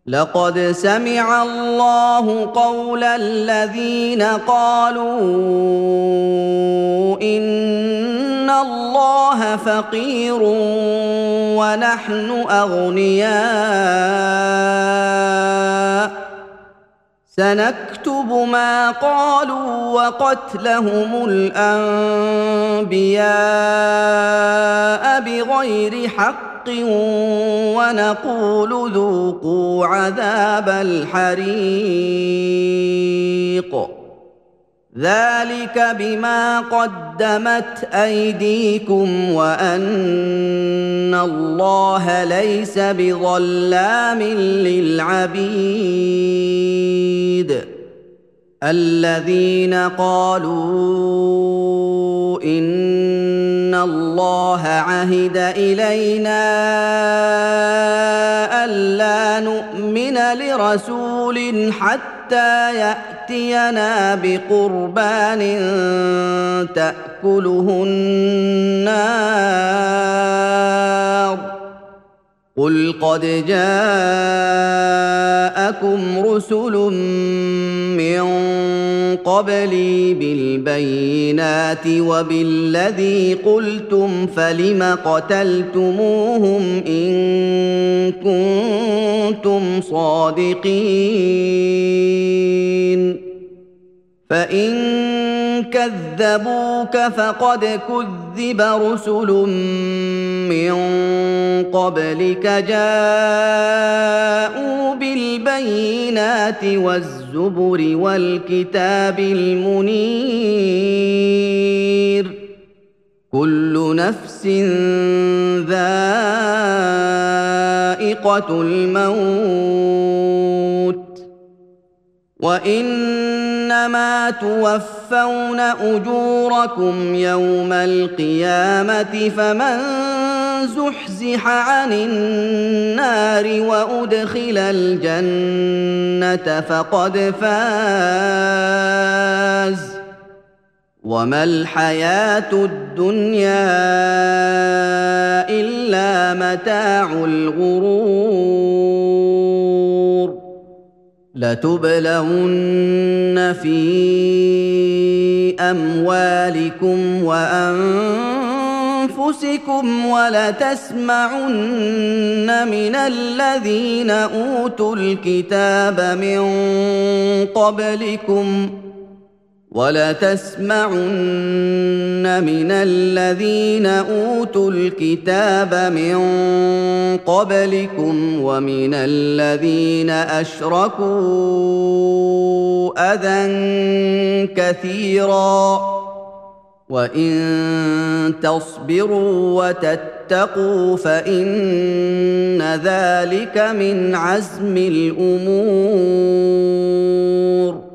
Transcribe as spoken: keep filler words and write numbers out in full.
لقد سمع الله قول الذين قالوا إن الله فقير ونحن أغنياء سنكتب ما قالوا وقتلهم الأنبياء بغير حق ونقول ذوقوا عذاب الحريق ذلك بما قدمت أيديكم وأن الله ليس بظلام للعبيد الذين قالوا إن الله عهد إلينا ألا نؤمن لرسول حتى يأتينا بقربان تأكله النار قل قد جاءكم رسل من قبلي بالبينات وبالذي قلتم فلم قتلتموهم إن كنتم صادقين فإن كذبوك فقد كذب رسل من قبلك جاءوا بالبينات والزبر والكتاب المنير كل نفس ذائقة الموت وإنما توفون أجوركم يوم القيامة فمن زحزح عن النار وأدخل الجنة فقد فاز وما الحياة الدنيا إلا متاع الغرور لتبلون في أموالكم وأنفسكم ولتسمعن من الذين أوتوا الكتاب من قبلكم ولتسمعن من الذين أوتوا الكتاب من قبلكم ومن الذين أشركوا أذى كثيرا وإن تصبروا وتتقوا فإن ذلك من عزم الأمور